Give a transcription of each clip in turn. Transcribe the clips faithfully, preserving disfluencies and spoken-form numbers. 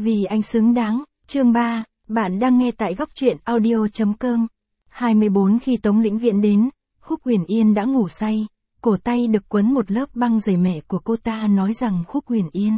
Vì anh xứng đáng, chương ba, bạn đang nghe tại góc truyện audio chấm com. hai mươi bốn Khi Tống Lĩnh Viễn đến, Khúc Huyền Yên đã ngủ say, cổ tay được quấn một lớp băng dày. Mẹ của cô ta nói rằng Khúc Huyền Yên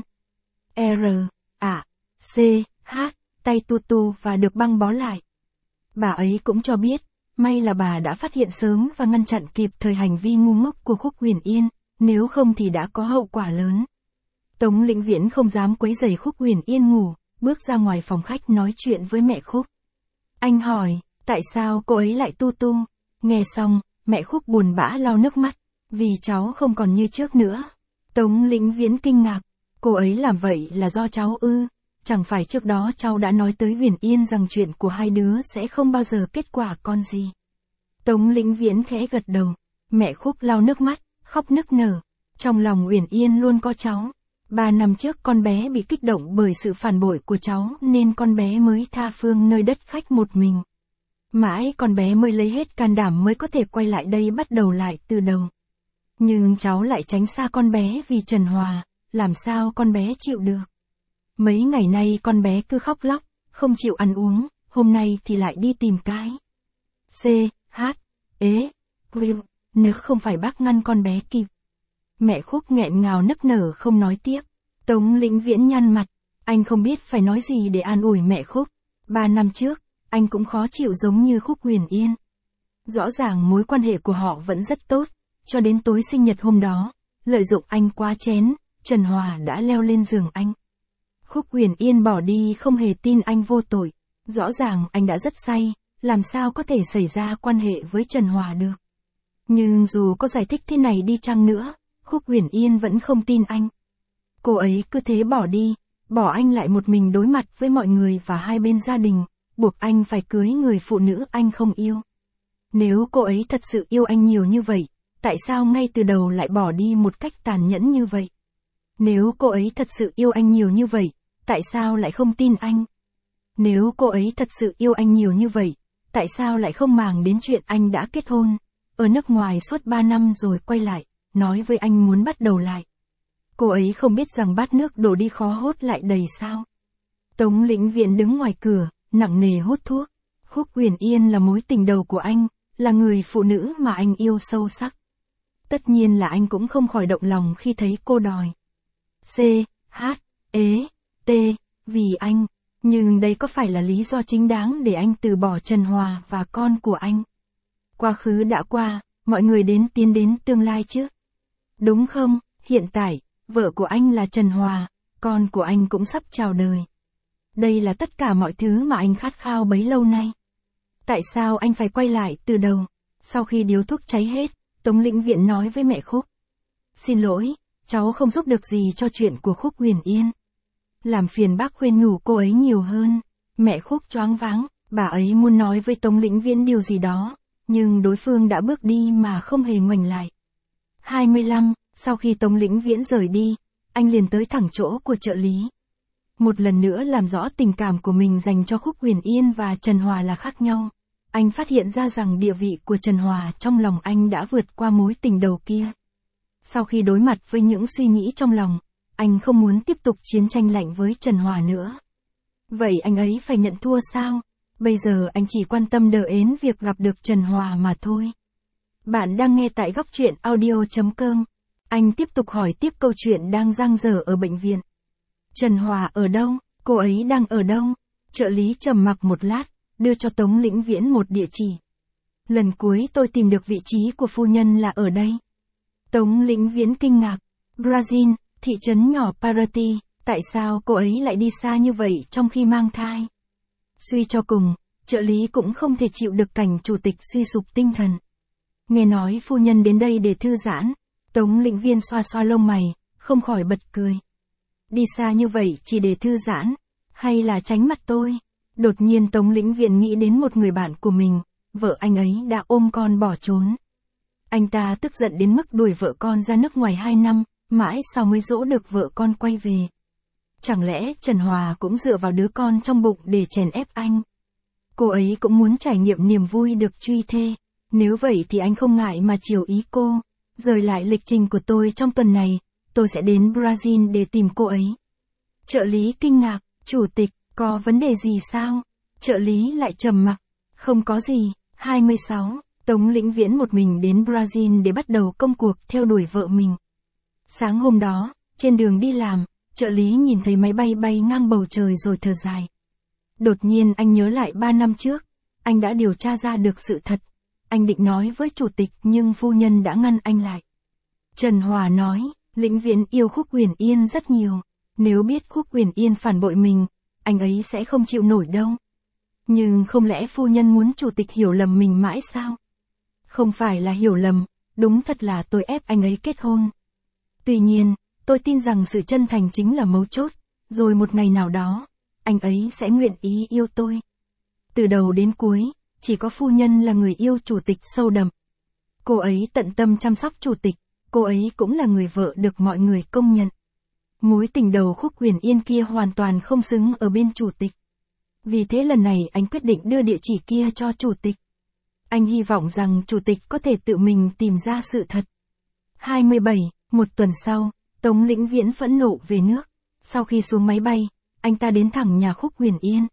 R, A, C, H, tay tu tu và được băng bó lại. Bà ấy cũng cho biết, may là bà đã phát hiện sớm và ngăn chặn kịp thời hành vi ngu ngốc của Khúc Huyền Yên, nếu không thì đã có hậu quả lớn. Tống Lĩnh Viễn không dám quấy rầy Khúc Huyền Yên ngủ, bước ra ngoài phòng khách nói chuyện với mẹ Khúc. Anh hỏi, tại sao cô ấy lại tu tu? Nghe xong, mẹ Khúc buồn bã lau nước mắt, vì cháu không còn như trước nữa. Tống Lĩnh Viễn kinh ngạc, cô ấy làm vậy là do cháu ư? Chẳng phải trước đó cháu đã nói tới Huyền Yên rằng chuyện của hai đứa sẽ không bao giờ kết quả con gì. Tống Lĩnh Viễn khẽ gật đầu, mẹ Khúc lau nước mắt, khóc nức nở. Trong lòng Huyền Yên luôn có cháu. Ba năm trước con bé bị kích động bởi sự phản bội của cháu nên con bé mới tha phương nơi đất khách một mình. Mãi con bé mới lấy hết can đảm mới có thể quay lại đây bắt đầu lại từ đầu. Nhưng cháu lại tránh xa con bé vì Trần Hòa, làm sao con bé chịu được. Mấy ngày nay con bé cứ khóc lóc, không chịu ăn uống, hôm nay thì lại đi tìm cái. C, H, ế, Will, nếu không phải bác ngăn con bé kịp. Mẹ Khúc nghẹn ngào nức nở không nói tiếp. Tống Lĩnh Viễn nhăn mặt, anh không biết phải nói gì để an ủi mẹ Khúc. Ba năm trước, anh cũng khó chịu giống như Khúc Huyền Yên. Rõ ràng mối quan hệ của họ vẫn rất tốt, cho đến tối sinh nhật hôm đó, lợi dụng anh quá chén, Trần Hòa đã leo lên giường anh. Khúc Huyền Yên bỏ đi không hề tin anh vô tội, rõ ràng anh đã rất say, làm sao có thể xảy ra quan hệ với Trần Hòa được. Nhưng dù có giải thích thế này đi chăng nữa, Khúc Huyền Yên vẫn không tin anh. Cô ấy cứ thế bỏ đi, bỏ anh lại một mình đối mặt với mọi người và hai bên gia đình, buộc anh phải cưới người phụ nữ anh không yêu. Nếu cô ấy thật sự yêu anh nhiều như vậy, tại sao ngay từ đầu lại bỏ đi một cách tàn nhẫn như vậy? Nếu cô ấy thật sự yêu anh nhiều như vậy, tại sao lại không tin anh? Nếu cô ấy thật sự yêu anh nhiều như vậy, tại sao lại không màng đến chuyện anh đã kết hôn, ở nước ngoài suốt ba năm rồi quay lại, nói với anh muốn bắt đầu lại? Cô ấy không biết rằng bát nước đổ đi khó hốt lại đầy sao? Tống Lĩnh Viễn đứng ngoài cửa, nặng nề hút thuốc. Khúc Huyền Yên là mối tình đầu của anh, là người phụ nữ mà anh yêu sâu sắc. Tất nhiên là anh cũng không khỏi động lòng khi thấy cô đòi C, H, ế, T, vì anh. Nhưng đây có phải là lý do chính đáng để anh từ bỏ Trần Hòa và con của anh? Quá khứ đã qua, mọi người đến tiến đến tương lai chứ. Đúng không? Hiện tại, vợ của anh là Trần Hòa, con của anh cũng sắp chào đời. Đây là tất cả mọi thứ mà anh khát khao bấy lâu nay. Tại sao anh phải quay lại từ đầu? Sau khi điếu thuốc cháy hết, Tống Lĩnh Viễn nói với mẹ Khúc. Xin lỗi, cháu không giúp được gì cho chuyện của Khúc Huyền Yên. Làm phiền bác khuyên nhủ cô ấy nhiều hơn. Mẹ Khúc choáng váng, bà ấy muốn nói với Tống Lĩnh Viễn điều gì đó, nhưng đối phương đã bước đi mà không hề ngoảnh lại. hai mươi lăm Sau khi Tống Lĩnh Viễn rời đi, anh liền tới thẳng chỗ của trợ lý. Một lần nữa làm rõ tình cảm của mình dành cho Khúc Huyền Yên và Trần Hòa là khác nhau. Anh phát hiện ra rằng địa vị của Trần Hòa trong lòng anh đã vượt qua mối tình đầu kia. Sau khi đối mặt với những suy nghĩ trong lòng, anh không muốn tiếp tục chiến tranh lạnh với Trần Hòa nữa. Vậy anh ấy phải nhận thua sao? Bây giờ anh chỉ quan tâm đờ ến việc gặp được Trần Hòa mà thôi. Bạn đang nghe tại góc truyện audio chấm com. Anh tiếp tục hỏi tiếp câu chuyện đang dang dở ở bệnh viện. Trần Hòa ở đâu? Cô ấy đang ở đâu? Trợ lý trầm mặc một lát, đưa cho Tống Lĩnh Viễn một địa chỉ. Lần cuối tôi tìm được vị trí của phu nhân là ở đây. Tống Lĩnh Viễn kinh ngạc. Brazil, thị trấn nhỏ Paraty, tại sao cô ấy lại đi xa như vậy trong khi mang thai? Suy cho cùng, trợ lý cũng không thể chịu được cảnh chủ tịch suy sụp tinh thần. Nghe nói phu nhân đến đây để thư giãn, Tống Lĩnh Viễn xoa xoa lông mày, không khỏi bật cười. Đi xa như vậy chỉ để thư giãn, hay là tránh mặt tôi? Đột nhiên Tống Lĩnh Viễn nghĩ đến một người bạn của mình, vợ anh ấy đã ôm con bỏ trốn. Anh ta tức giận đến mức đuổi vợ con ra nước ngoài hai năm, mãi sau mới dỗ được vợ con quay về. Chẳng lẽ Trần Hòa cũng dựa vào đứa con trong bụng để chèn ép anh? Cô ấy cũng muốn trải nghiệm niềm vui được truy thê. Nếu vậy thì anh không ngại mà chiều ý cô. Rời lại lịch trình của tôi trong tuần này, tôi sẽ đến Brazil để tìm cô ấy. Trợ lý kinh ngạc, Chủ tịch, có vấn đề gì sao? Trợ lý lại trầm mặc. Không có gì. hai mươi sáu. Tống Lĩnh Viễn một mình đến Brazil để bắt đầu công cuộc theo đuổi vợ mình. Sáng hôm đó, trên đường đi làm, trợ lý nhìn thấy máy bay bay ngang bầu trời rồi thở dài. Đột nhiên anh nhớ lại ba năm trước, anh đã điều tra ra được sự thật. Anh định nói với chủ tịch nhưng phu nhân đã ngăn anh lại. Trần Hòa nói, Lĩnh Viễn yêu Khúc Uyển Yên rất nhiều. Nếu biết Khúc Uyển Yên phản bội mình, anh ấy sẽ không chịu nổi đâu. Nhưng không lẽ phu nhân muốn chủ tịch hiểu lầm mình mãi sao? Không phải là hiểu lầm, đúng thật là tôi ép anh ấy kết hôn. Tuy nhiên, tôi tin rằng sự chân thành chính là mấu chốt, rồi một ngày nào đó, anh ấy sẽ nguyện ý yêu tôi. Từ đầu đến cuối, chỉ có phu nhân là người yêu chủ tịch sâu đậm. Cô ấy tận tâm chăm sóc chủ tịch, cô ấy cũng là người vợ được mọi người công nhận. Mối tình đầu Khúc Uyển Yên kia hoàn toàn không xứng ở bên chủ tịch. Vì thế lần này anh quyết định đưa địa chỉ kia cho chủ tịch. Anh hy vọng rằng chủ tịch có thể tự mình tìm ra sự thật. hai mươi bảy. Một tuần sau, Tống Lĩnh Viễn phẫn nộ về nước. Sau khi xuống máy bay, anh ta đến thẳng nhà Khúc Uyển Yên.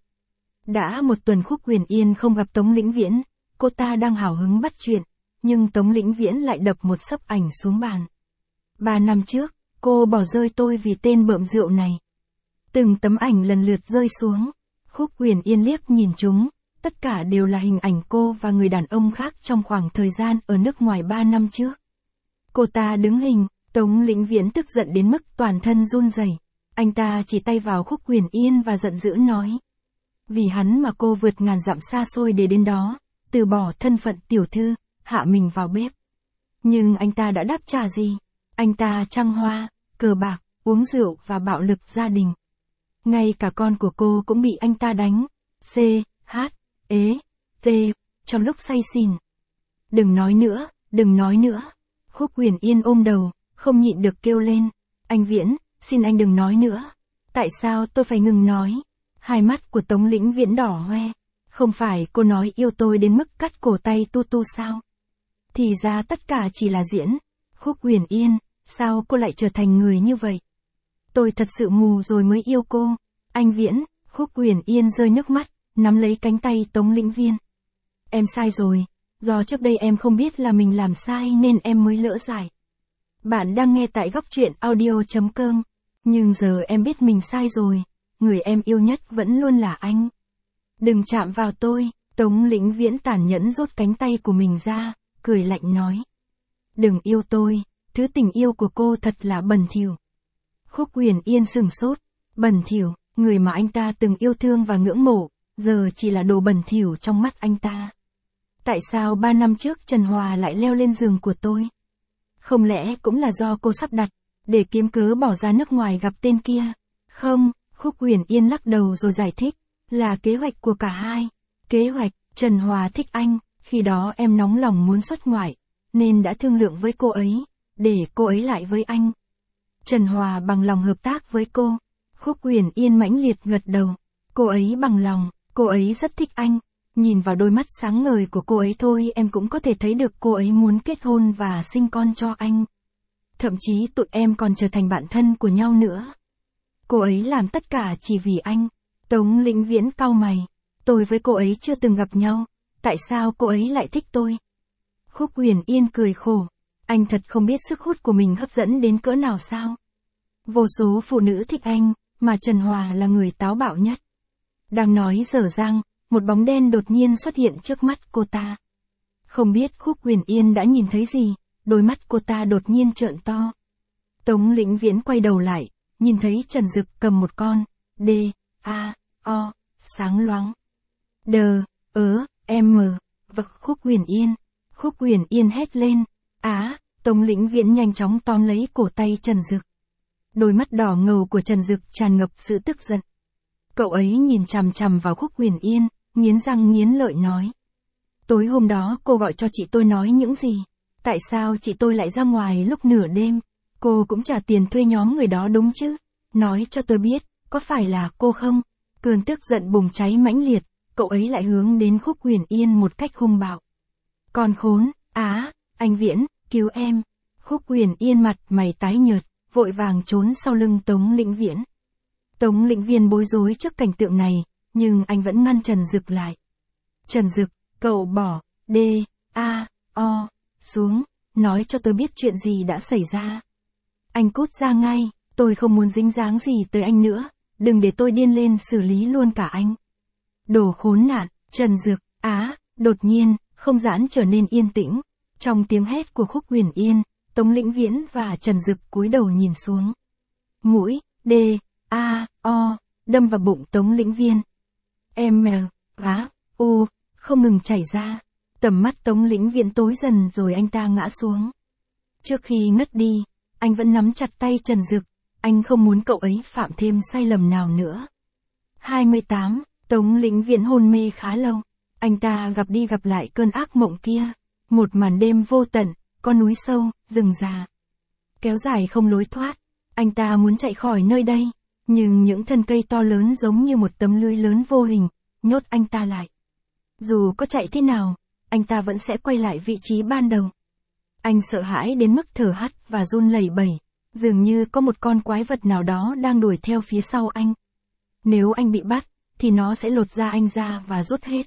Đã một tuần Khúc Uyển Yên không gặp Tống Lĩnh Viễn, cô ta đang hào hứng bắt chuyện, nhưng Tống Lĩnh Viễn lại đập một xấp ảnh xuống bàn. Ba năm trước, cô bỏ rơi tôi vì tên bợm rượu này. Từng tấm ảnh lần lượt rơi xuống. Khúc Uyển Yên liếc nhìn chúng, tất cả đều là hình ảnh cô và người đàn ông khác trong khoảng thời gian ở nước ngoài ba năm trước. Cô ta đứng hình, Tống Lĩnh Viễn tức giận đến mức toàn thân run rẩy. Anh ta chỉ tay vào Khúc Uyển Yên và giận dữ nói. Vì hắn mà cô vượt ngàn dặm xa xôi để đến đó, từ bỏ thân phận tiểu thư, hạ mình vào bếp. Nhưng anh ta đã đáp trả gì? Anh ta trăng hoa, cờ bạc, uống rượu và bạo lực gia đình. Ngay cả con của cô cũng bị anh ta đánh. C, H, ế, T, trong lúc say xỉn. Đừng nói nữa, đừng nói nữa. Khúc Uyển Yên ôm đầu, không nhịn được kêu lên. Anh Viễn, xin anh đừng nói nữa. Tại sao tôi phải ngừng nói? Hai mắt của Tống Lĩnh Viễn đỏ hoe. Không phải cô nói yêu tôi đến mức cắt cổ tay tu tu sao? Thì ra tất cả chỉ là diễn. Khúc Uyển Yên, sao cô lại trở thành người như vậy? Tôi thật sự mù rồi mới yêu cô. Anh Viễn, Khúc Uyển Yên rơi nước mắt, nắm lấy cánh tay Tống Lĩnh Viễn. Em sai rồi, do trước đây em không biết là mình làm sai nên em mới lỡ dại. Bạn đang nghe tại góc truyện audio chấm com. Nhưng giờ em biết mình sai rồi, người em yêu nhất vẫn luôn là anh. Đừng chạm vào tôi, Tống Lĩnh Viễn tàn nhẫn rút cánh tay của mình ra, cười lạnh nói. Đừng yêu tôi, thứ tình yêu của cô thật là bẩn thỉu. Khúc Uyển Yên sừng sốt, bẩn thỉu, người mà anh ta từng yêu thương và ngưỡng mộ, giờ chỉ là đồ bẩn thỉu trong mắt anh ta. Tại sao ba năm trước Trần Hòa lại leo lên giường của tôi? Không lẽ cũng là do cô sắp đặt, để kiếm cớ bỏ ra nước ngoài gặp tên kia? Không, Khúc Uyển Yên lắc đầu rồi giải thích, là kế hoạch của cả hai. Kế hoạch, Trần Hòa thích anh, khi đó em nóng lòng muốn xuất ngoại, nên đã thương lượng với cô ấy, để cô ấy lại với anh. Trần Hòa bằng lòng hợp tác với cô. Khúc Uyển Yên mãnh liệt gật đầu. Cô ấy bằng lòng, cô ấy rất thích anh. Nhìn vào đôi mắt sáng ngời của cô ấy thôi em cũng có thể thấy được cô ấy muốn kết hôn và sinh con cho anh. Thậm chí tụi em còn trở thành bạn thân của nhau nữa. Cô ấy làm tất cả chỉ vì anh. Tống Lĩnh Viễn cau mày. Tôi với cô ấy chưa từng gặp nhau. Tại sao cô ấy lại thích tôi? Khúc Uyển Yên cười khổ. Anh thật không biết sức hút của mình hấp dẫn đến cỡ nào sao? Vô số phụ nữ thích anh, mà Trần Hòa là người táo bạo nhất. Đang nói dở dang, một bóng đen đột nhiên xuất hiện trước mắt cô ta. Không biết Khúc Uyển Yên đã nhìn thấy gì, đôi mắt cô ta đột nhiên trợn to. Tống Lĩnh Viễn quay đầu lại, nhìn thấy Trần Dực cầm một con, D, A, O, sáng loáng. D, ớ, M, và Khúc Uyển Yên. Khúc Uyển Yên hét lên. Á, Tống Lĩnh Viễn nhanh chóng tóm lấy cổ tay Trần Dực. Đôi mắt đỏ ngầu của Trần Dực tràn ngập sự tức giận. Cậu ấy nhìn chằm chằm vào Khúc Uyển Yên, nghiến răng nghiến lợi nói. Tối hôm đó cô gọi cho chị tôi nói những gì? Tại sao chị tôi lại ra ngoài lúc nửa đêm? Cô cũng trả tiền thuê nhóm người đó đúng chứ? Nói cho tôi biết, có phải là cô không? Cơn tức giận bùng cháy mãnh liệt, cậu ấy lại hướng đến Khúc Uyển Yên một cách hung bạo. Con khốn, á, anh Viễn, cứu em. Khúc Uyển Yên mặt mày tái nhợt, vội vàng trốn sau lưng Tống Lĩnh Viễn. Tống Lĩnh Viên bối rối trước cảnh tượng này, nhưng anh vẫn ngăn Trần Dực lại. Trần Dực, cậu bỏ, D, A, O, xuống, nói cho tôi biết chuyện gì đã xảy ra. Anh cút ra ngay, tôi không muốn dính dáng gì tới anh nữa, đừng để tôi điên lên xử lý luôn cả anh. Đồ khốn nạn, Trần Dực, á, đột nhiên, không gian trở nên yên tĩnh. Trong tiếng hét của Khúc Huyền Yên, Tống Lĩnh Viễn và Trần Dực cúi đầu nhìn xuống. Mũi, D, A, O, đâm vào bụng Tống Lĩnh Viên. M, Á, U, không ngừng chảy ra. Tầm mắt Tống Lĩnh Viễn tối dần rồi anh ta ngã xuống. Trước khi ngất đi, anh vẫn nắm chặt tay Trần Dực, anh không muốn cậu ấy phạm thêm sai lầm nào nữa. hai mươi tám, Tống Lĩnh Viễn hôn mê khá lâu. Anh ta gặp đi gặp lại cơn ác mộng kia. Một màn đêm vô tận, con núi sâu, rừng già. Kéo dài không lối thoát. Anh ta muốn chạy khỏi nơi đây, nhưng những thân cây to lớn giống như một tấm lưới lớn vô hình, nhốt anh ta lại. Dù có chạy thế nào, anh ta vẫn sẽ quay lại vị trí ban đầu. Anh sợ hãi đến mức thở hắt và run lẩy bẩy, dường như có một con quái vật nào đó đang đuổi theo phía sau anh. Nếu anh bị bắt, thì nó sẽ lột da anh ra và rút hết.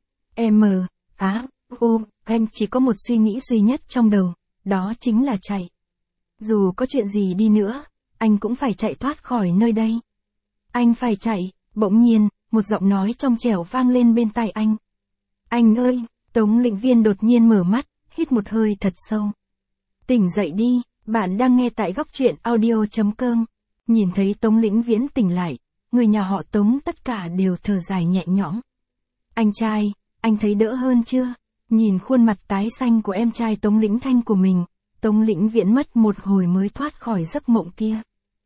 M, Á, U, anh chỉ có một suy nghĩ duy nhất trong đầu, đó chính là chạy. Dù có chuyện gì đi nữa, anh cũng phải chạy thoát khỏi nơi đây. Anh phải chạy, bỗng nhiên, một giọng nói trong trẻo vang lên bên tai anh. Anh ơi, Tống Lĩnh Viên đột nhiên mở mắt, hít một hơi thật sâu. Tỉnh dậy đi, bạn đang nghe tại góc truyện audio chấm com. Nhìn thấy Tống Lĩnh Viễn tỉnh lại, người nhà họ Tống tất cả đều thở dài nhẹ nhõm. Anh trai, anh thấy đỡ hơn chưa? Nhìn khuôn mặt tái xanh của em trai Tống Lĩnh Thanh của mình, Tống Lĩnh Viễn mất một hồi mới thoát khỏi giấc mộng kia.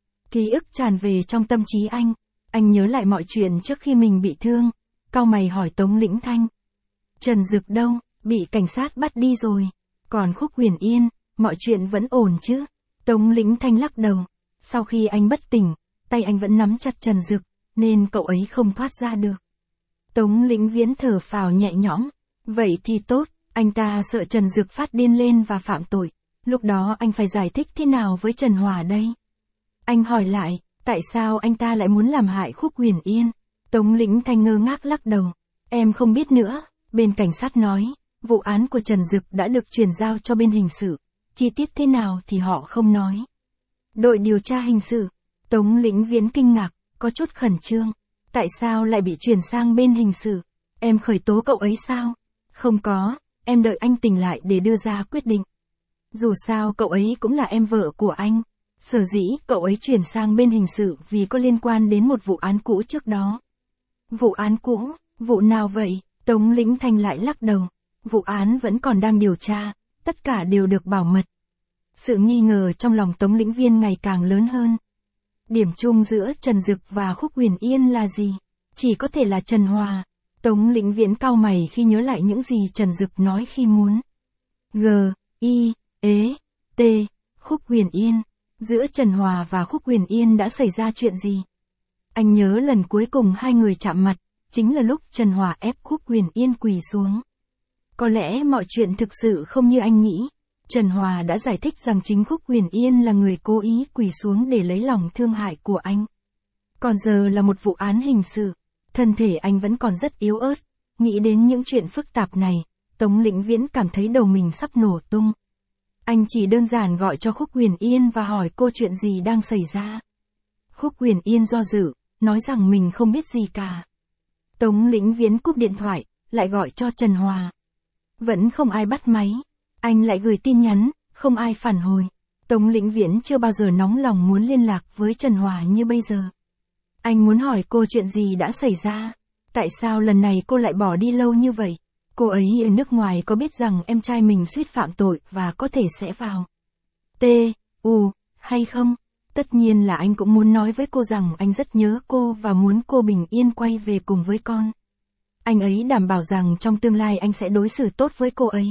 Ký ức tràn về trong tâm trí anh, anh nhớ lại mọi chuyện trước khi mình bị thương, cau mày hỏi Tống Lĩnh Thanh. Trần Dực đâu, bị cảnh sát bắt đi rồi, còn Khúc Huyền Yên, mọi chuyện vẫn ổn chứ? Tống Lĩnh Thanh lắc đầu, sau khi anh bất tỉnh, tay anh vẫn nắm chặt Trần Dực, nên cậu ấy không thoát ra được. Tống Lĩnh Viễn thở phào nhẹ nhõm, vậy thì tốt, anh ta sợ Trần Dực phát điên lên và phạm tội, lúc đó anh phải giải thích thế nào với Trần Hòa đây? Anh hỏi lại, tại sao anh ta lại muốn làm hại Khúc Huyền Yên? Tống Lĩnh Thanh ngơ ngác lắc đầu, em không biết nữa, bên cảnh sát nói, vụ án của Trần Dực đã được chuyển giao cho bên hình sự, chi tiết thế nào thì họ không nói. Đội điều tra hình sự, Tống Lĩnh Viễn kinh ngạc, có chút khẩn trương, tại sao lại bị chuyển sang bên hình sự? Em khởi tố cậu ấy sao? Không có, em đợi anh tỉnh lại để đưa ra quyết định. Dù sao cậu ấy cũng là em vợ của anh. Sở dĩ cậu ấy chuyển sang bên hình sự vì có liên quan đến một vụ án cũ trước đó. Vụ án cũ, vụ nào vậy? Tống Lĩnh Thanh lại lắc đầu. Vụ án vẫn còn đang điều tra, tất cả đều được bảo mật. Sự nghi ngờ trong lòng Tống Lĩnh Viên ngày càng lớn hơn. Điểm chung giữa Trần Dực và Khúc Huyền Yên là gì? Chỉ có thể là Trần Hòa. Tống Lĩnh Viễn cau mày khi nhớ lại những gì Trần Dực nói khi muốn. G, I, ế, T, Khúc Huyền Yên. Giữa Trần Hòa và Khúc Huyền Yên đã xảy ra chuyện gì? Anh nhớ lần cuối cùng hai người chạm mặt, chính là lúc Trần Hòa ép Khúc Huyền Yên quỳ xuống. Có lẽ mọi chuyện thực sự không như anh nghĩ. Trần Hòa đã giải thích rằng chính Khúc Huyền Yên là người cố ý quỳ xuống để lấy lòng thương hại của anh. Còn giờ là một vụ án hình sự, thân thể anh vẫn còn rất yếu ớt. Nghĩ đến những chuyện phức tạp này, Tống Lĩnh Viễn cảm thấy đầu mình sắp nổ tung. Anh chỉ đơn giản gọi cho Khúc Huyền Yên và hỏi cô chuyện gì đang xảy ra. Khúc Huyền Yên do dự, nói rằng mình không biết gì cả. Tống Lĩnh Viễn cúp điện thoại, lại gọi cho Trần Hòa. Vẫn không ai bắt máy. Anh lại gửi tin nhắn, không ai phản hồi. Tống Lĩnh Viễn chưa bao giờ nóng lòng muốn liên lạc với Trần Hòa như bây giờ. Anh muốn hỏi cô chuyện gì đã xảy ra. Tại sao lần này cô lại bỏ đi lâu như vậy? Cô ấy ở nước ngoài có biết rằng em trai mình suýt phạm tội và có thể sẽ vào T, U, hay không? Tất nhiên là anh cũng muốn nói với cô rằng anh rất nhớ cô và muốn cô bình yên quay về cùng với con. Anh ấy đảm bảo rằng trong tương lai anh sẽ đối xử tốt với cô ấy.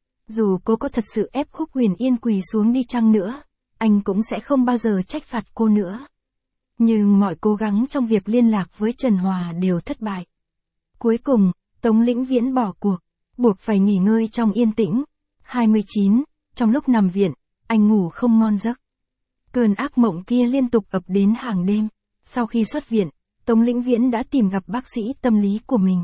Dù cô có thật sự ép Khúc Huyền Yên quỳ xuống đi chăng nữa, anh cũng sẽ không bao giờ trách phạt cô nữa. Nhưng mọi cố gắng trong việc liên lạc với Trần Hòa đều thất bại. Cuối cùng, Tống Lĩnh Viễn bỏ cuộc, buộc phải nghỉ ngơi trong yên tĩnh. hai mươi chín, trong lúc nằm viện, anh ngủ không ngon giấc. Cơn ác mộng kia liên tục ập đến hàng đêm. Sau khi xuất viện, Tống Lĩnh Viễn đã tìm gặp bác sĩ tâm lý của mình.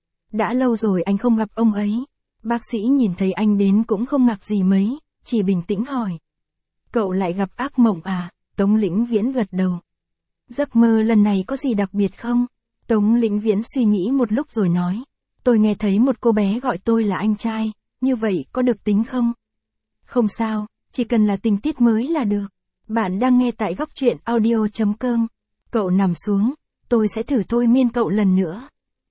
Đã lâu rồi anh không gặp ông ấy. Bác sĩ nhìn thấy anh đến cũng không ngạc gì mấy, chỉ bình tĩnh hỏi. Cậu lại gặp ác mộng à? Tống Lĩnh Viễn gật đầu. Giấc mơ lần này có gì đặc biệt không? Tống Lĩnh Viễn suy nghĩ một lúc rồi nói. Tôi nghe thấy một cô bé gọi tôi là anh trai, như vậy có được tính không? Không sao, chỉ cần là tình tiết mới là được. Bạn đang nghe tại góc truyện audio chấm com. Cậu nằm xuống, tôi sẽ thử thôi miên cậu lần nữa.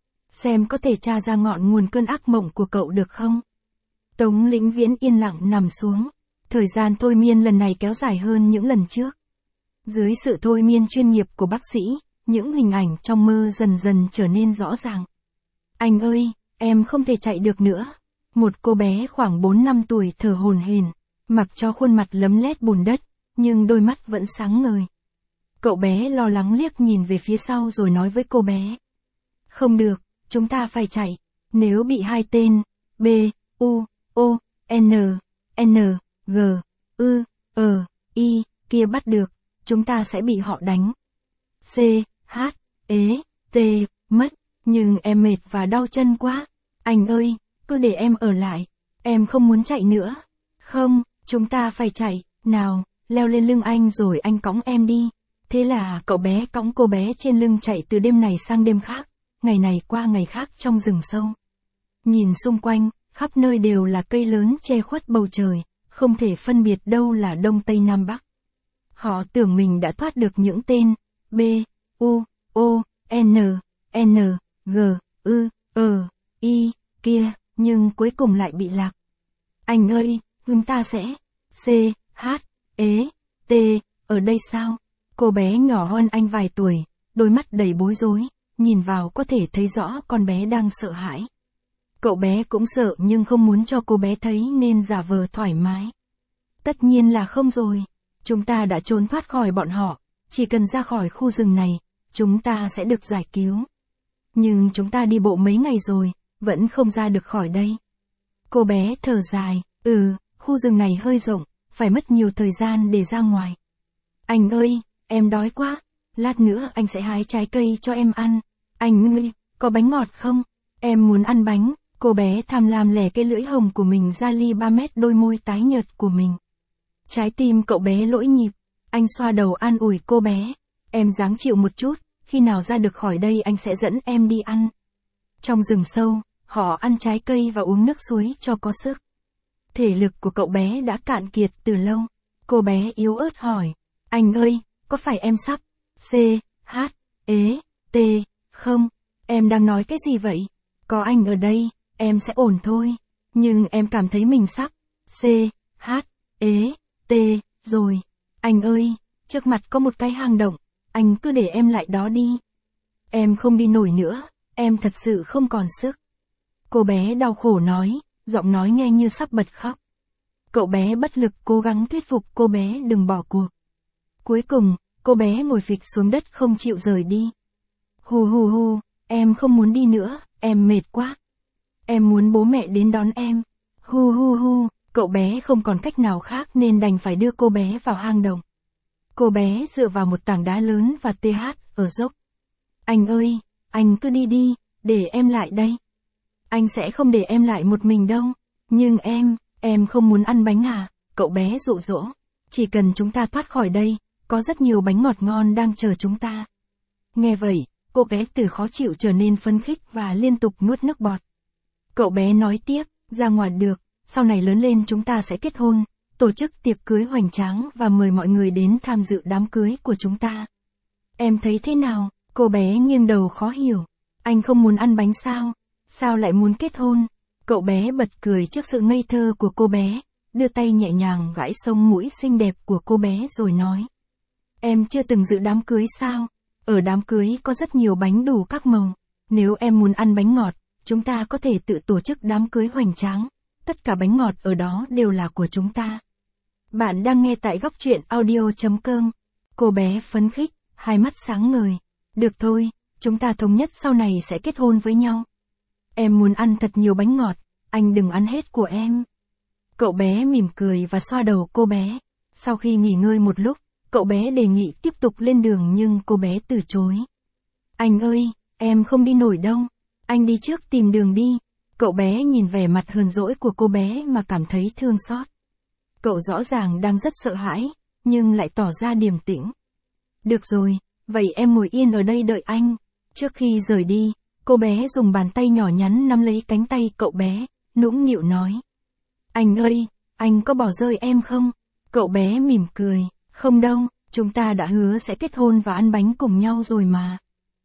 Xem có thể tra ra ngọn nguồn cơn ác mộng của cậu được không? Tống Lĩnh Viễn yên lặng nằm xuống. Thời gian thôi miên lần này kéo dài hơn những lần trước. Dưới sự thôi miên chuyên nghiệp của bác sĩ, những hình ảnh trong mơ dần dần trở nên rõ ràng. Anh ơi, em không thể chạy được nữa. Một cô bé khoảng bốn năm tuổi thở hổn hển, mặc cho khuôn mặt lấm lét bùn đất, nhưng đôi mắt vẫn sáng ngời. Cậu bé lo lắng liếc nhìn về phía sau rồi nói với cô bé. Không được, chúng ta phải chạy. Nếu bị hai tên, B, U, O, N, N, G, Ư, Ờ, Y, kia bắt được, chúng ta sẽ bị họ đánh. C, H, ế, T, mất. Nhưng em mệt và đau chân quá. Anh ơi, cứ để em ở lại. Em không muốn chạy nữa. Không, chúng ta phải chạy. Nào, leo lên lưng anh rồi anh cõng em đi. Thế là cậu bé cõng cô bé trên lưng chạy từ đêm này sang đêm khác, ngày này qua ngày khác trong rừng sâu. Nhìn xung quanh, khắp nơi đều là cây lớn che khuất bầu trời, không thể phân biệt đâu là Đông Tây Nam Bắc. Họ tưởng mình đã thoát được những tên B, U, O, N, N, G, Ư, Ờ, Y, kia, nhưng cuối cùng lại bị lạc. Anh ơi, chúng ta sẽ C, H, ế, T, ở đây sao? Cô bé nhỏ hơn anh vài tuổi, đôi mắt đầy bối rối, nhìn vào có thể thấy rõ con bé đang sợ hãi. Cậu bé cũng sợ nhưng không muốn cho cô bé thấy nên giả vờ thoải mái. Tất nhiên là không rồi, chúng ta đã trốn thoát khỏi bọn họ, chỉ cần ra khỏi khu rừng này, chúng ta sẽ được giải cứu. Nhưng chúng ta đi bộ mấy ngày rồi, vẫn không ra được khỏi đây. Cô bé thở dài, ừ, khu rừng này hơi rộng, phải mất nhiều thời gian để ra ngoài. Anh ơi, em đói quá, lát nữa anh sẽ hái trái cây cho em ăn. Anh ơi, có bánh ngọt không? Em muốn ăn bánh. Cô bé tham lam lẻ cái lưỡi hồng của mình ra ly ba mét đôi môi tái nhợt của mình. Trái tim cậu bé lỗi nhịp, anh xoa đầu an ủi cô bé. Em ráng chịu một chút, khi nào ra được khỏi đây anh sẽ dẫn em đi ăn. Trong rừng sâu, họ ăn trái cây và uống nước suối cho có sức. Thể lực của cậu bé đã cạn kiệt từ lâu. Cô bé yếu ớt hỏi, anh ơi, có phải em sắp C, H, ế, T, không? Em đang nói cái gì vậy? Có anh ở đây, em sẽ ổn thôi. Nhưng em cảm thấy mình sắp C, H, ế, T, rồi. Anh ơi, trước mặt có một cái hang động, anh cứ để em lại đó đi. Em không đi nổi nữa, em thật sự không còn sức. Cô bé đau khổ nói, giọng nói nghe như sắp bật khóc. Cậu bé bất lực cố gắng thuyết phục cô bé đừng bỏ cuộc. Cuối cùng, cô bé ngồi phịch xuống đất không chịu rời đi. Hù hù hù, em không muốn đi nữa, em mệt quá. Em muốn bố mẹ đến đón em. Hu hu hu, cậu bé không còn cách nào khác nên đành phải đưa cô bé vào hang động. Cô bé dựa vào một tảng đá lớn và tê hát ở dốc. Anh ơi, anh cứ đi đi, để em lại đây. Anh sẽ không để em lại một mình đâu. Nhưng em, em không muốn ăn bánh à? Cậu bé dụ dỗ. Chỉ cần chúng ta thoát khỏi đây, có rất nhiều bánh ngọt ngon đang chờ chúng ta. Nghe vậy, cô bé từ khó chịu trở nên phấn khích và liên tục nuốt nước bọt. Cậu bé nói tiếp, ra ngoài được, sau này lớn lên chúng ta sẽ kết hôn, tổ chức tiệc cưới hoành tráng và mời mọi người đến tham dự đám cưới của chúng ta. Em thấy thế nào? Cô bé nghiêng đầu khó hiểu. Anh không muốn ăn bánh sao? Sao lại muốn kết hôn? Cậu bé bật cười trước sự ngây thơ của cô bé, đưa tay nhẹ nhàng gãi sống mũi xinh đẹp của cô bé rồi nói. Em chưa từng dự đám cưới sao? Ở đám cưới có rất nhiều bánh đủ các màu. Nếu em muốn ăn bánh ngọt, chúng ta có thể tự tổ chức đám cưới hoành tráng. Tất cả bánh ngọt ở đó đều là của chúng ta. Bạn đang nghe tại góc truyện audio chấm com. Cô bé phấn khích, hai mắt sáng ngời. Được thôi, chúng ta thống nhất sau này sẽ kết hôn với nhau. Em muốn ăn thật nhiều bánh ngọt, anh đừng ăn hết của em. Cậu bé mỉm cười và xoa đầu cô bé. Sau khi nghỉ ngơi một lúc, Cậu bé đề nghị tiếp tục lên đường nhưng cô bé từ chối. Anh ơi, em không đi nổi đâu. Anh đi trước tìm đường đi. Cậu bé nhìn vẻ mặt hờn dỗi của cô bé mà cảm thấy thương xót. Cậu rõ ràng đang rất sợ hãi, nhưng lại tỏ ra điềm tĩnh. Được rồi, vậy em ngồi yên ở đây đợi anh. Trước khi rời đi, cô bé dùng bàn tay nhỏ nhắn nắm lấy cánh tay cậu bé, nũng nịu nói. Anh ơi, anh có bỏ rơi em không? Cậu bé mỉm cười, không đâu, chúng ta đã hứa sẽ kết hôn và ăn bánh cùng nhau rồi mà.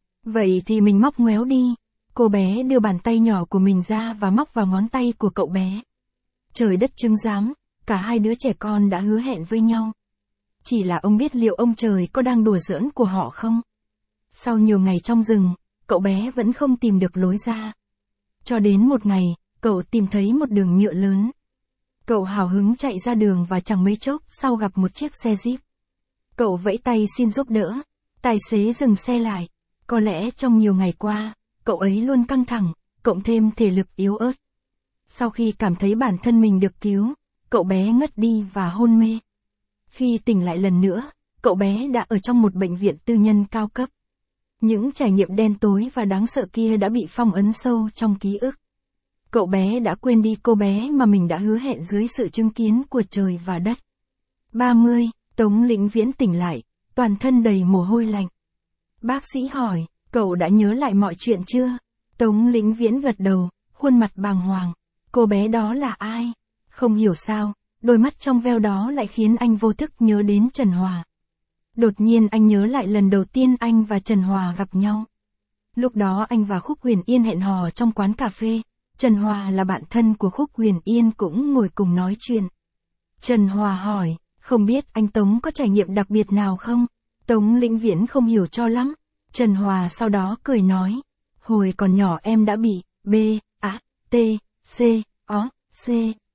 Vậy thì mình móc ngoéo đi. Cô bé đưa bàn tay nhỏ của mình ra và móc vào ngón tay của cậu bé. Trời đất chứng giám, cả hai đứa trẻ con đã hứa hẹn với nhau. Chỉ là ông biết liệu ông trời có đang đùa giỡn của họ không? Sau nhiều ngày trong rừng, cậu bé vẫn không tìm được lối ra. Cho đến một ngày, cậu tìm thấy một đường nhựa lớn. Cậu hào hứng chạy ra đường và chẳng mấy chốc sau gặp một chiếc xe Jeep. Cậu vẫy tay xin giúp đỡ. Tài xế dừng xe lại. Có lẽ trong nhiều ngày qua, cậu ấy luôn căng thẳng, cộng thêm thể lực yếu ớt. Sau khi cảm thấy bản thân mình được cứu, cậu bé ngất đi và hôn mê. Khi tỉnh lại lần nữa, cậu bé đã ở trong một bệnh viện tư nhân cao cấp. Những trải nghiệm đen tối và đáng sợ kia đã bị phong ấn sâu trong ký ức. Cậu bé đã quên đi cô bé mà mình đã hứa hẹn dưới sự chứng kiến của trời và đất. ba mươi, Tống Lĩnh Viễn tỉnh lại, toàn thân đầy mồ hôi lạnh. Bác sĩ hỏi, cậu đã nhớ lại mọi chuyện chưa? Tống Lĩnh Viễn gật đầu, khuôn mặt bàng hoàng. Cô bé đó là ai? Không hiểu sao, đôi mắt trong veo đó lại khiến anh vô thức nhớ đến Trần Hòa. Đột nhiên anh nhớ lại lần đầu tiên anh và Trần Hòa gặp nhau. Lúc đó anh và Khúc Huyền Yên hẹn hò trong quán cà phê. Trần Hòa là bạn thân của Khúc Huyền Yên cũng ngồi cùng nói chuyện. Trần Hòa hỏi, không biết anh Tống có trải nghiệm đặc biệt nào không? Tống Lĩnh Viễn không hiểu cho lắm. Trần Hòa sau đó cười nói, hồi còn nhỏ em đã bị B, A, T, C, O, C.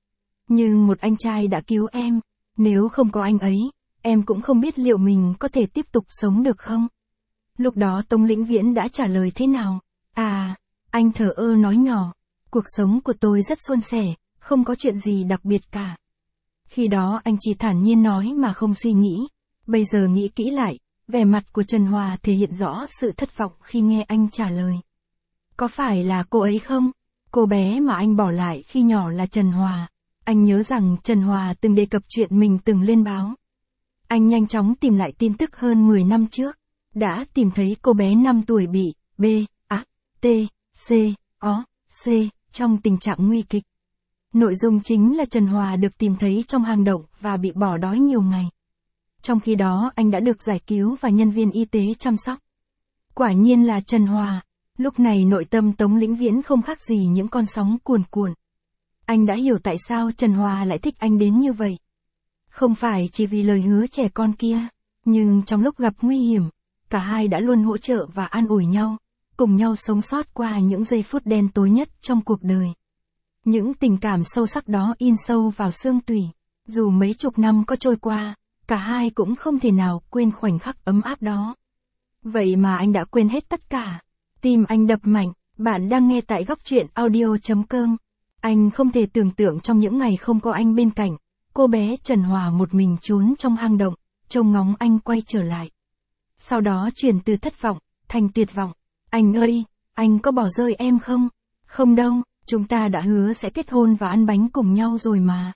Nhưng một anh trai đã cứu em, nếu không có anh ấy, em cũng không biết liệu mình có thể tiếp tục sống được không? Lúc đó Tống Lĩnh Viễn đã trả lời thế nào? À, anh thờ ơ nói nhỏ, cuộc sống của tôi rất suôn sẻ, không có chuyện gì đặc biệt cả. Khi đó anh chỉ thản nhiên nói mà không suy nghĩ. Bây giờ nghĩ kỹ lại, vẻ mặt của Trần Hòa thể hiện rõ sự thất vọng khi nghe anh trả lời. Có phải là cô ấy không? Cô bé mà anh bỏ lại khi nhỏ là Trần Hòa. Anh nhớ rằng Trần Hòa từng đề cập chuyện mình từng lên báo. Anh nhanh chóng tìm lại tin tức hơn mười năm trước. Đã tìm thấy cô bé năm tuổi bị B, A, T, C, O, C trong tình trạng nguy kịch. Nội dung chính là Trần Hòa được tìm thấy trong hang động và bị bỏ đói nhiều ngày. Trong khi đó anh đã được giải cứu và nhân viên y tế chăm sóc. Quả nhiên là Trần Hòa. Lúc này nội tâm Tống Lĩnh Viễn không khác gì những con sóng cuồn cuộn. Anh đã hiểu tại sao Trần Hòa lại thích anh đến như vậy. Không phải chỉ vì lời hứa trẻ con kia, nhưng trong lúc gặp nguy hiểm, cả hai đã luôn hỗ trợ và an ủi nhau, cùng nhau sống sót qua những giây phút đen tối nhất trong cuộc đời. Những tình cảm sâu sắc đó in sâu vào xương tủy, dù mấy chục năm có trôi qua, cả hai cũng không thể nào quên khoảnh khắc ấm áp đó. Vậy mà anh đã quên hết tất cả. Tim anh đập mạnh, bạn đang nghe tại góc truyện audio chấm com. Anh không thể tưởng tượng trong những ngày không có anh bên cạnh, cô bé Trần Hòa một mình trốn trong hang động, trông ngóng anh quay trở lại. Sau đó chuyển từ thất vọng, thành tuyệt vọng. Anh ơi, anh có bỏ rơi em không? Không đâu, chúng ta đã hứa sẽ kết hôn và ăn bánh cùng nhau rồi mà.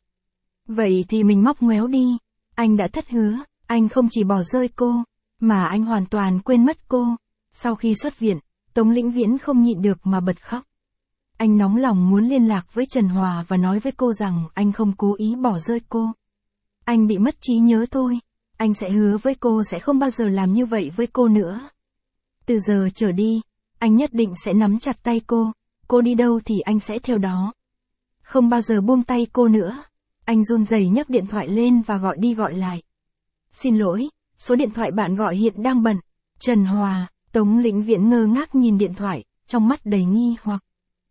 Vậy thì mình móc ngoéo đi. Anh đã thất hứa, anh không chỉ bỏ rơi cô, mà anh hoàn toàn quên mất cô. Sau khi xuất viện, Tống Lĩnh Viễn không nhịn được mà bật khóc. Anh nóng lòng muốn liên lạc với Trần Hòa và nói với cô rằng anh không cố ý bỏ rơi cô. Anh bị mất trí nhớ thôi. Anh sẽ hứa với cô sẽ không bao giờ làm như vậy với cô nữa. Từ giờ trở đi, anh nhất định sẽ nắm chặt tay cô. Cô đi đâu thì anh sẽ theo đó. Không bao giờ buông tay cô nữa. Anh run rẩy nhấc điện thoại lên và gọi đi gọi lại. Xin lỗi, số điện thoại bạn gọi hiện đang bận. Trần Hòa. Tống Lĩnh Viễn ngơ ngác nhìn điện thoại, trong mắt đầy nghi hoặc.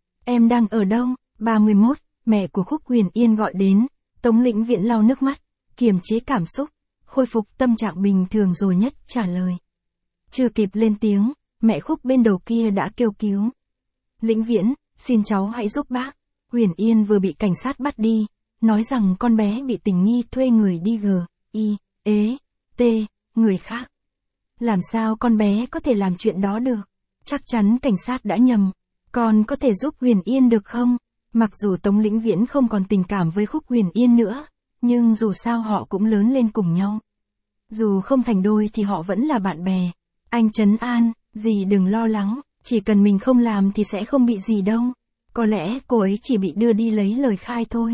Em đang ở đâu? ba mươi mốt, mẹ của Khúc Huyền Yên gọi đến. Tống Lĩnh Viễn lau nước mắt, kiềm chế cảm xúc, khôi phục tâm trạng bình thường rồi nhất trả lời. Chưa kịp lên tiếng, mẹ Khúc bên đầu kia đã kêu cứu. Lĩnh Viễn, xin cháu hãy giúp bác. Huyền Yên vừa bị cảnh sát bắt đi, nói rằng con bé bị tình nghi thuê người đi G, I, ế, T, người khác. Làm sao con bé có thể làm chuyện đó được? Chắc chắn cảnh sát đã nhầm. Con có thể giúp Huyền Yên được không? Mặc dù Tống Lĩnh Viễn không còn tình cảm với Khúc Huyền Yên nữa, nhưng dù sao họ cũng lớn lên cùng nhau. Dù không thành đôi thì họ vẫn là bạn bè. Anh trấn an, dì đừng lo lắng, chỉ cần mình không làm thì sẽ không bị gì đâu. Có lẽ cô ấy chỉ bị đưa đi lấy lời khai thôi.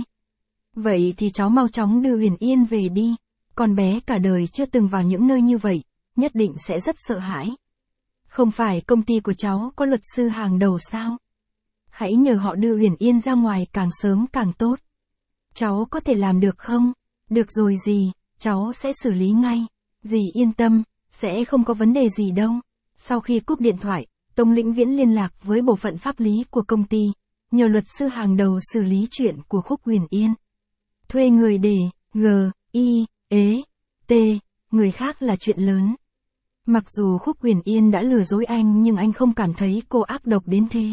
Vậy thì cháu mau chóng đưa Huyền Yên về đi. Con bé cả đời chưa từng vào những nơi như vậy, nhất định sẽ rất sợ hãi. Không phải công ty của cháu có luật sư hàng đầu sao? Hãy nhờ họ đưa Huyền Yên ra ngoài càng sớm càng tốt. Cháu có thể làm được không? Được rồi dì, cháu sẽ xử lý ngay. Dì yên tâm, sẽ không có vấn đề gì đâu. Sau khi cúp điện thoại, Tống Lĩnh Viễn liên lạc với bộ phận pháp lý của công ty, nhờ luật sư hàng đầu xử lý chuyện của Khúc Huyền Yên. Thuê người để, G, I, ế, T, người khác là chuyện lớn. Mặc dù Khúc Huyền Yên đã lừa dối anh nhưng anh không cảm thấy cô ác độc đến thế.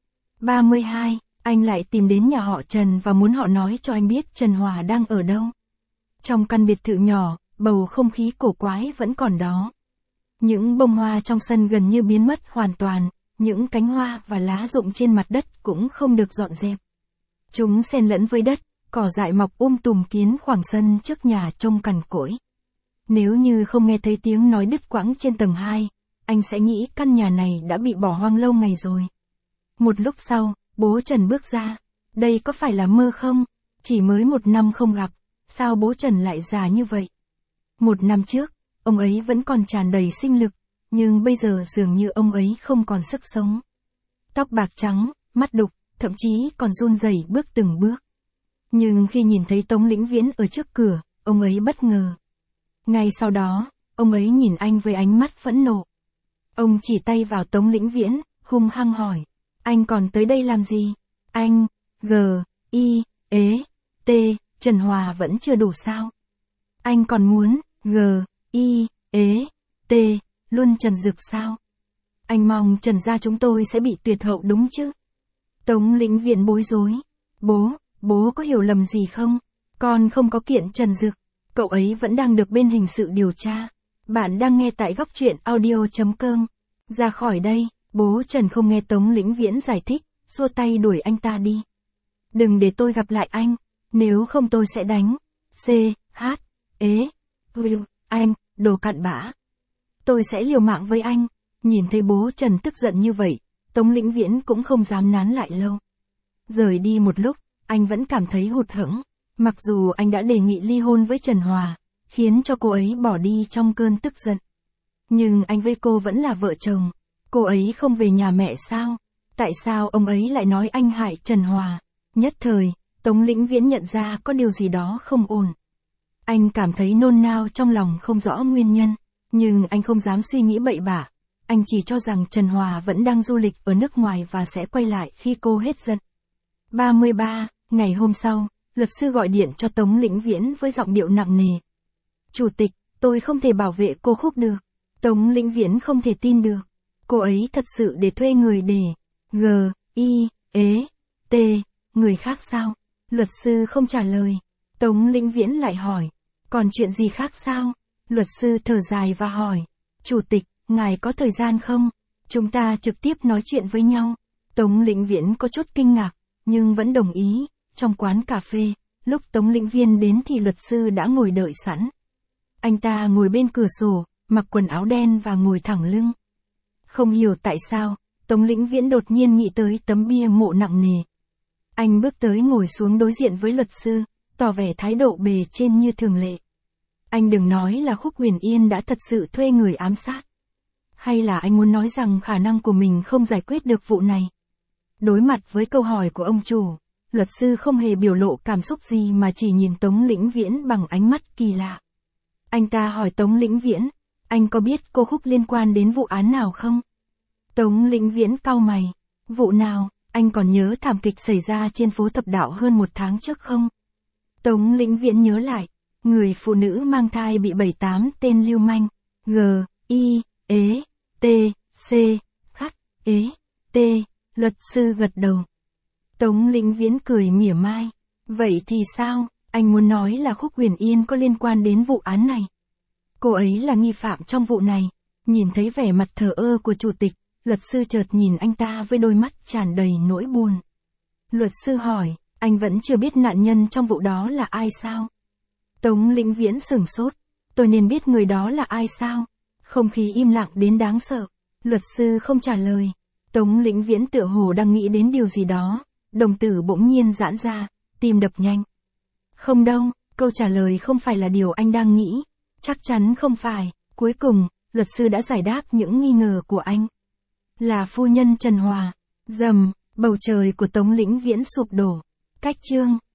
ba mươi hai, anh lại tìm đến nhà họ Trần và muốn họ nói cho anh biết Trần Hòa đang ở đâu. Trong căn biệt thự nhỏ, bầu không khí cổ quái vẫn còn đó. Những bông hoa trong sân gần như biến mất hoàn toàn, những cánh hoa và lá rụng trên mặt đất cũng không được dọn dẹp. Chúng xen lẫn với đất, cỏ dại mọc um tùm kín khoảng sân trước nhà trông cằn cỗi. Nếu như không nghe thấy tiếng nói đứt quãng trên tầng hai, anh sẽ nghĩ căn nhà này đã bị bỏ hoang lâu ngày rồi. Một lúc sau, bố Trần bước ra. Đây có phải là mơ không? Chỉ mới một năm không gặp, sao bố Trần lại già như vậy? Một năm trước, ông ấy vẫn còn tràn đầy sinh lực, nhưng bây giờ dường như ông ấy không còn sức sống. Tóc bạc trắng, mắt đục, thậm chí còn run rẩy bước từng bước. Nhưng khi nhìn thấy Tống Lĩnh Viễn ở trước cửa, ông ấy bất ngờ. Ngay sau đó, ông ấy nhìn anh với ánh mắt phẫn nộ. Ông chỉ tay vào Tống Lĩnh Viễn, hung hăng hỏi. Anh còn tới đây làm gì? Anh, G, I, ế, T, Trần Hòa vẫn chưa đủ sao? Anh còn muốn, G, I, ế, T, luôn Trần Dực sao? Anh mong Trần gia chúng tôi sẽ bị tuyệt hậu đúng chứ? Tống Lĩnh Viễn bối rối. Bố, bố có hiểu lầm gì không? Con không có kiện Trần Dực. Cậu ấy vẫn đang được bên hình sự điều tra. Bạn đang nghe tại góc truyện audio.com. Ra khỏi đây, bố Trần không nghe Tống Lĩnh Viễn giải thích, xua tay đuổi anh ta đi. Đừng để tôi gặp lại anh, nếu không tôi sẽ đánh. C, H, ế, Will, anh, đồ cặn bã. Tôi sẽ liều mạng với anh. Nhìn thấy bố Trần tức giận như vậy, Tống Lĩnh Viễn cũng không dám nán lại lâu. Rời đi một lúc, anh vẫn cảm thấy hụt hẫng. Mặc dù anh đã đề nghị ly hôn với Trần Hòa, khiến cho cô ấy bỏ đi trong cơn tức giận. Nhưng anh với cô vẫn là vợ chồng. Cô ấy không về nhà mẹ sao? Tại sao ông ấy lại nói anh hại Trần Hòa? Nhất thời, Tống Lĩnh Viễn nhận ra có điều gì đó không ổn. Anh cảm thấy nôn nao trong lòng không rõ nguyên nhân, nhưng anh không dám suy nghĩ bậy bạ. Anh chỉ cho rằng Trần Hòa vẫn đang du lịch ở nước ngoài và sẽ quay lại khi cô hết giận. ba mươi ba, ngày hôm sau, luật sư gọi điện cho Tống Lĩnh Viễn với giọng điệu nặng nề. Chủ tịch, tôi không thể bảo vệ cô Khúc được. Tống Lĩnh Viễn không thể tin được. Cô ấy thật sự để thuê người để G, I, ế, T, người khác sao? Luật sư không trả lời. Tống Lĩnh Viễn lại hỏi. Còn chuyện gì khác sao? Luật sư thở dài và hỏi. Chủ tịch, ngài có thời gian không? Chúng ta trực tiếp nói chuyện với nhau. Tống Lĩnh Viễn có chút kinh ngạc, nhưng vẫn đồng ý. Trong quán cà phê, lúc Tống Lĩnh Viễn đến thì luật sư đã ngồi đợi sẵn. Anh ta ngồi bên cửa sổ, mặc quần áo đen và ngồi thẳng lưng. Không hiểu tại sao, Tống Lĩnh Viễn đột nhiên nghĩ tới tấm bia mộ nặng nề. Anh bước tới ngồi xuống đối diện với luật sư, tỏ vẻ thái độ bề trên như thường lệ. Anh đừng nói là Khúc Huyền Yên đã thật sự thuê người ám sát. Hay là anh muốn nói rằng khả năng của mình không giải quyết được vụ này? Đối mặt với câu hỏi của ông chủ, luật sư không hề biểu lộ cảm xúc gì mà chỉ nhìn Tống Lĩnh Viễn bằng ánh mắt kỳ lạ. Anh ta hỏi Tống Lĩnh Viễn, anh có biết cô Khúc liên quan đến vụ án nào không? Tống Lĩnh Viễn cau mày, vụ nào, anh còn nhớ thảm kịch xảy ra trên phố Thập Đạo hơn một tháng trước không? Tống Lĩnh Viễn nhớ lại, người phụ nữ mang thai bị bảy tám tên lưu manh, G, I, ế, T, C, H, ế, T, luật sư gật đầu. Tống Lĩnh Viễn cười mỉa mai, vậy thì sao, anh muốn nói là Khúc Huyền Yên có liên quan đến vụ án này? Cô ấy là nghi phạm trong vụ này. Nhìn thấy vẻ mặt thờ ơ của chủ tịch, luật sư chợt nhìn anh ta với đôi mắt tràn đầy nỗi buồn. Luật sư hỏi, anh vẫn chưa biết nạn nhân trong vụ đó là ai sao? Tống Lĩnh Viễn sửng sốt. Tôi nên biết người đó là ai sao? Không khí im lặng đến đáng sợ. Luật sư không trả lời. Tống Lĩnh Viễn tựa hồ đang nghĩ đến điều gì đó. Đồng tử bỗng nhiên giãn ra, tim đập nhanh. Không đâu, câu trả lời không phải là điều anh đang nghĩ. Chắc chắn không phải. Cuối cùng, luật sư đã giải đáp những nghi ngờ của anh. Là phu nhân Trần Hòa. Rầm, bầu trời của Tống Lĩnh Viễn sụp đổ. Cách chương.